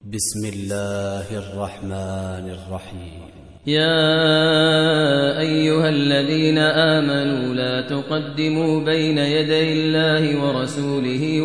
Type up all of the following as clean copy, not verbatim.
بسم الله الرحمن الرحيم. يا أيها الذين آمنوا لا تقدموا بين يدي الله ورسوله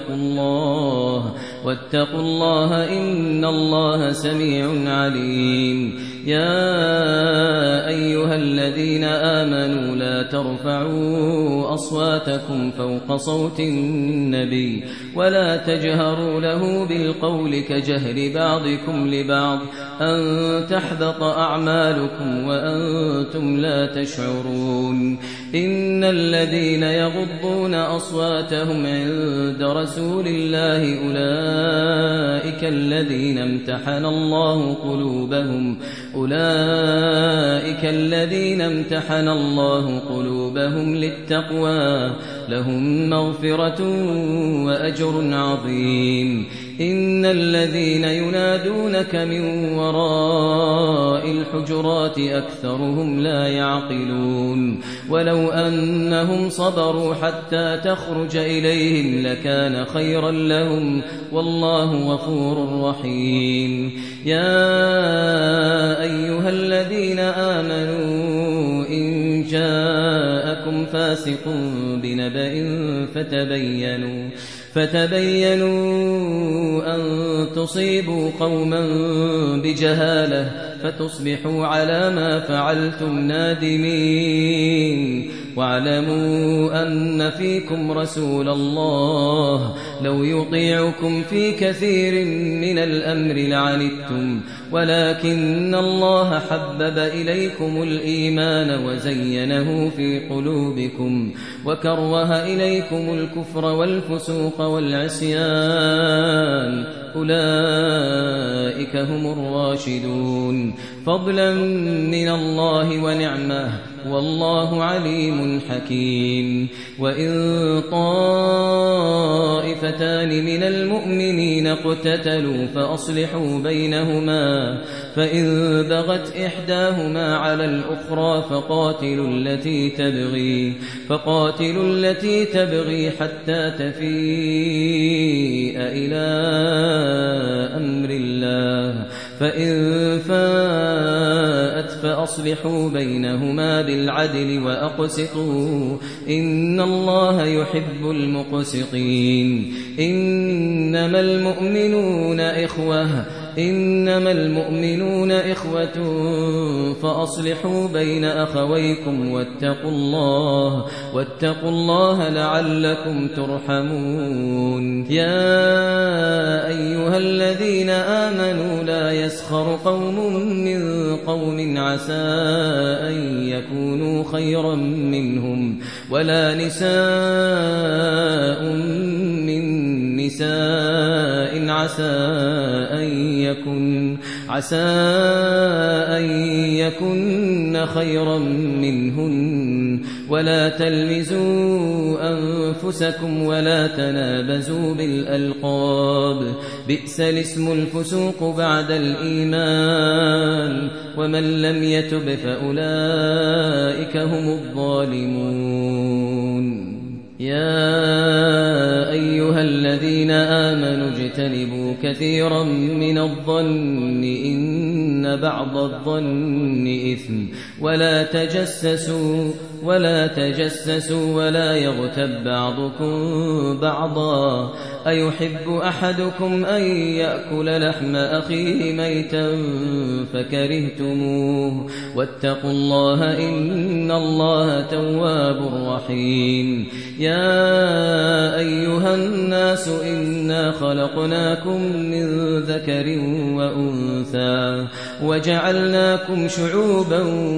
واتقوا الله إن الله سميع عليم. يا أيها الذين آمنوا لا ترفعوا أصواتكم فوق صوت النبي ولا تجهروا له بالقول كجهر بعضكم لبعض أن تحبط أعمالكم وأنتم لا تشعرون. إن الذين يغضون أصواتهم عند رسول الله أولئك الذين امتحن الله قلوبهم للتقوى لهم مغفرة وأجر عظيم. إن الذين ينادونك من وراء الحجرات أكثرهم لا يعقلون. ولو أنهم صبروا حتى تخرج إليهم لكان خيرا لهم والله غفور رحيم. يا أيها الذين آمنوا إن جاءكم فاسق بنبأ فتبينوا أن تصيبوا قوما بجهالة فتصبحوا على ما فعلتم نادمين. واعلموا أن فيكم رسول الله لو يطيعكم في كثير من الأمر لعنتم ولكن الله حبب إليكم الإيمان وزينه في قلوبكم وكره إليكم الكفر والفسوق والعصيان أولئك هم الراشدون فضلا من الله ونعمه والله عليم حكيم. وإن طائفتان من المؤمنين اقتتلوا فأصلحوا بينهما فإن بغت إحداهما على الأخرى فقاتلوا التي تبغي حتى تفيء إلى أمر الله فإن فاءت فأصلحوا بينهما بالعدل وأقسطوا إن الله يحب المقسطين. إنما المؤمنون إخوة فأصلحوا بين أخويكم واتقوا الله لعلكم ترحمون. يا أيها الذين آمنوا لا يسخر قوم من قوم عسى أن يكونوا خيرا منهم ولا نساء من نساء عسى أن يكن خيرا منهن ولا تلمزوا أنفسكم ولا تنابزوا بالألقاب بئس الاسم الفسوق بعد الإيمان ومن لم يتب فأولئك هم الظالمون. يا أيها الذين آمنوا اجتنبوا كثيرا من الظن إن بعض الظن إثم ولا تجسسوا ولا يغتب بعضكم بعضا أيحب أحدكم أن يأكل لحم أخيه ميتا فكرهتموه واتقوا الله إن الله تواب رحيم. يا أيها الناس إنا خلقناكم من ذكر وأنثى وجعلناكم شعوبا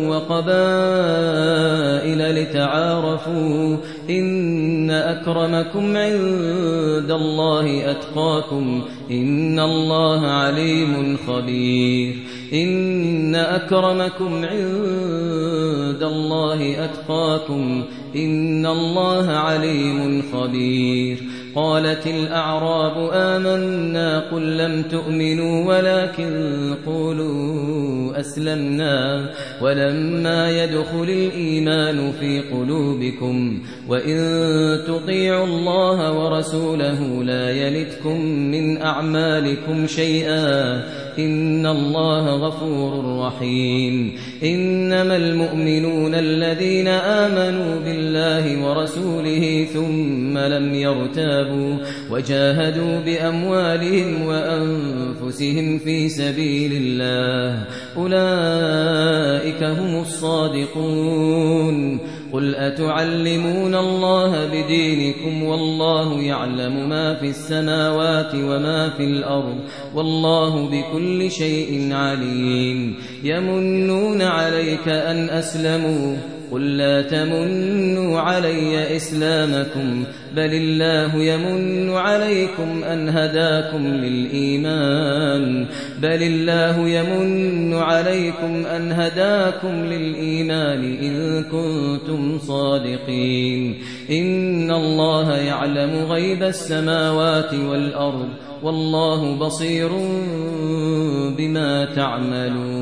وقبائل لتعارفوا إن أكرمكم عند الله أتقاكم إن الله عليم خبير. إن أكرمكم عند الله أتقاكم إن الله عليم خبير. قالت الأعراب آمنا قل لم تؤمنوا ولكن قولوا أسلمنا ولما يدخل الإيمان في قلوبكم وإن تطيعوا الله ورسوله لا يلتكم من أعمالكم شيئا إن الله غفور رحيم إنما المؤمنون الذين آمنوا بالله ورسوله ثم لم يرتابوا وجاهدوا بأموالهم وأنفسهم في سبيل الله أولئك هم الصادقون قل أتعلمون الله بدينكم والله يعلم ما في السماوات وما في الأرض والله بكل شيء عليم يمنون عليك أن أسلموا قل لا تمنوا علي إسلامكم بل الله يمن عليكم أن هداكم للإيمان إن كنتم صادقين إن الله يعلم غيب السماوات والأرض والله بصير بما تعملون